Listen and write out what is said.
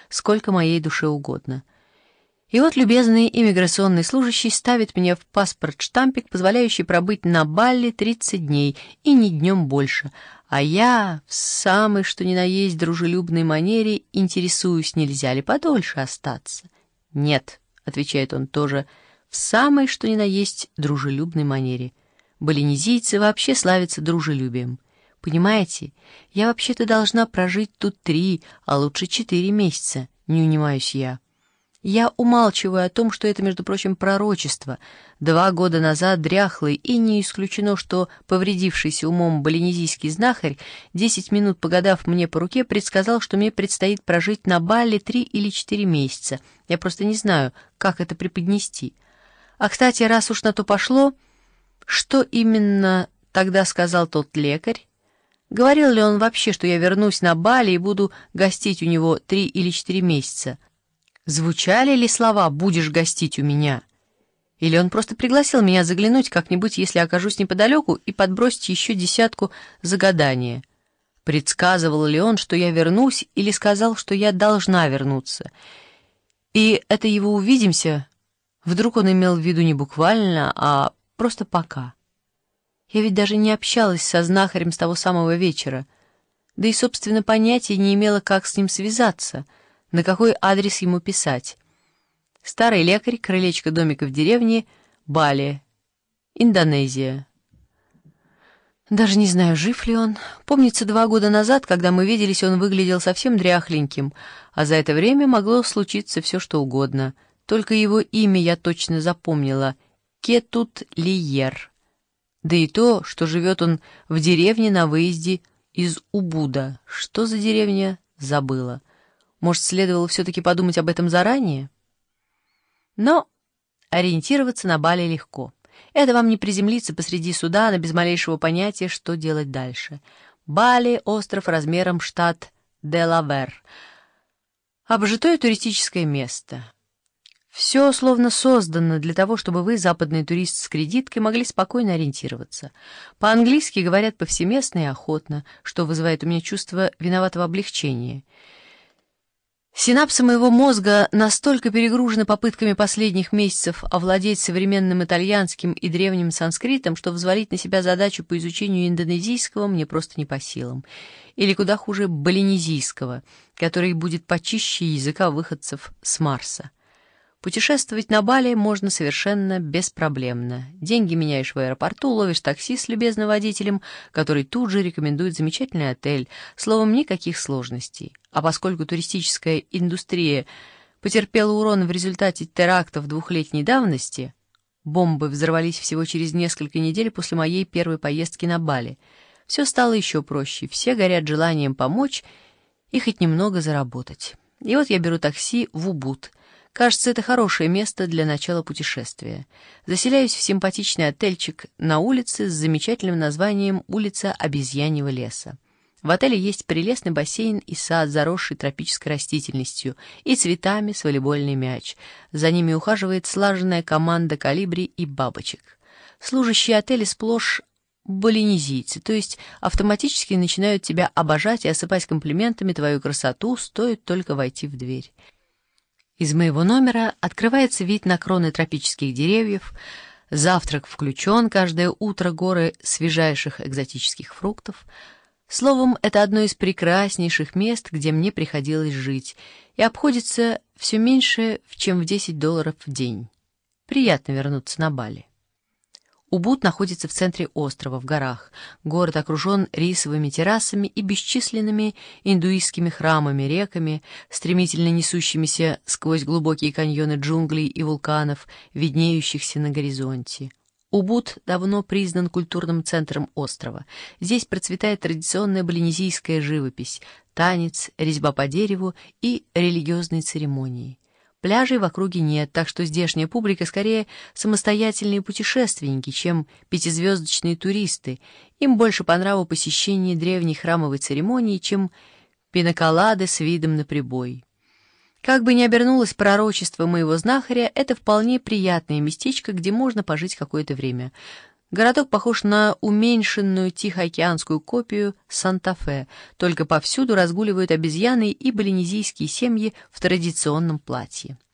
сколько моей душе угодно. И вот любезный иммиграционный служащий ставит мне в паспорт штампик, позволяющий пробыть на Бали 30 дней и ни днем больше, а я в самой что ни на есть дружелюбной манере интересуюсь, нельзя ли подольше остаться. «Нет», — отвечает он тоже, в самой что ни на есть дружелюбной манере. Балинезийцы вообще славятся дружелюбием. Понимаете, я вообще-то должна прожить тут 3, а лучше 4 месяца, не унимаюсь я. Я умалчиваю о том, что это, между прочим, пророчество. 2 года назад дряхлый и не исключено, что повредившийся умом балинезийский знахарь, 10 минут погадав мне по руке, предсказал, что мне предстоит прожить на Бали 3 или 4 месяца. Я просто не знаю, как это преподнести. А, кстати, раз уж на то пошло, что именно тогда сказал тот лекарь? Говорил ли он вообще, что я вернусь на Бали и буду гостить у него 3 или 4 месяца? Звучали ли слова «будешь гостить у меня»? Или он просто пригласил меня заглянуть как-нибудь, если окажусь неподалеку, и подбросить еще 10 за гадание? Предсказывал ли он, что я вернусь, или сказал, что я должна вернуться? И это его «увидимся» вдруг он имел в виду не буквально, а просто пока. Я ведь даже не общалась со знахарем с того самого вечера, да и, собственно, понятия не имела, как с ним связаться, на какой адрес ему писать. Старый лекарь, крылечко домика в деревне, Бали, Индонезия. Даже не знаю, жив ли он. Помнится, 2 года назад, когда мы виделись, он выглядел совсем дряхленьким, а за это время могло случиться все, что угодно. Только его имя я точно запомнила — Кетут Лиер. Да и то, что живет он в деревне на выезде из Убуда. Что за деревня? Забыла. Может, следовало все-таки подумать об этом заранее? Но ориентироваться на Бали легко. Это вам не приземлиться посреди Судана без малейшего понятия, что делать дальше. Бали — остров размером штат Делавэр. Обжитое туристическое место. Все словно создано для того, чтобы вы, западный турист с кредиткой, могли спокойно ориентироваться. По-английски говорят повсеместно и охотно, что вызывает у меня чувство виноватого облегчения. Синапсы моего мозга настолько перегружены попытками последних месяцев овладеть современным итальянским и древним санскритом, что взвалить на себя задачу по изучению индонезийского мне просто не по силам. Или куда хуже балинезийского, который будет почище языка выходцев с Марса. Путешествовать на Бали можно совершенно беспроблемно. Деньги меняешь в аэропорту, ловишь такси с любезным водителем, который тут же рекомендует замечательный отель. Словом, никаких сложностей. А поскольку туристическая индустрия потерпела урон в результате терактов 2-летней давности, бомбы взорвались всего через несколько недель после моей первой поездки на Бали, все стало еще проще. Все горят желанием помочь и хоть немного заработать. И вот я беру такси в Убуд. Кажется, это хорошее место для начала путешествия. Заселяюсь в симпатичный отельчик на улице с замечательным названием «Улица Обезьяньего леса». В отеле есть прелестный бассейн и сад, заросший тропической растительностью, и цветами с волейбольный мяч. За ними ухаживает слаженная команда колибри и бабочек. Служащие отеля сплошь балинезийцы, то есть автоматически начинают тебя обожать и осыпать комплиментами твою красоту, стоит только войти в дверь. Из моего номера открывается вид на кроны тропических деревьев, завтрак включен, каждое утро горы свежайших экзотических фруктов. Словом, это одно из прекраснейших мест, где мне приходилось жить, и обходится все меньше, чем в $10 в день. Приятно вернуться на Бали. Убуд находится в центре острова, в горах. Город окружен рисовыми террасами и бесчисленными индуистскими храмами, реками, стремительно несущимися сквозь глубокие каньоны джунглей и вулканов, виднеющихся на горизонте. Убуд давно признан культурным центром острова. Здесь процветает традиционная балинезийская живопись, танец, резьба по дереву и религиозные церемонии. Пляжей в округе нет, так что здешняя публика скорее самостоятельные путешественники, чем пятизвездочные туристы. Им больше по нраву посещение древней храмовой церемонии, чем пинаколады с видом на прибой. Как бы ни обернулось пророчество моего знахаря, это вполне приятное местечко, где можно пожить какое-то время. Городок похож на уменьшенную тихоокеанскую копию Санта-Фе, только повсюду разгуливают обезьяны и полинезийские семьи в традиционном платье.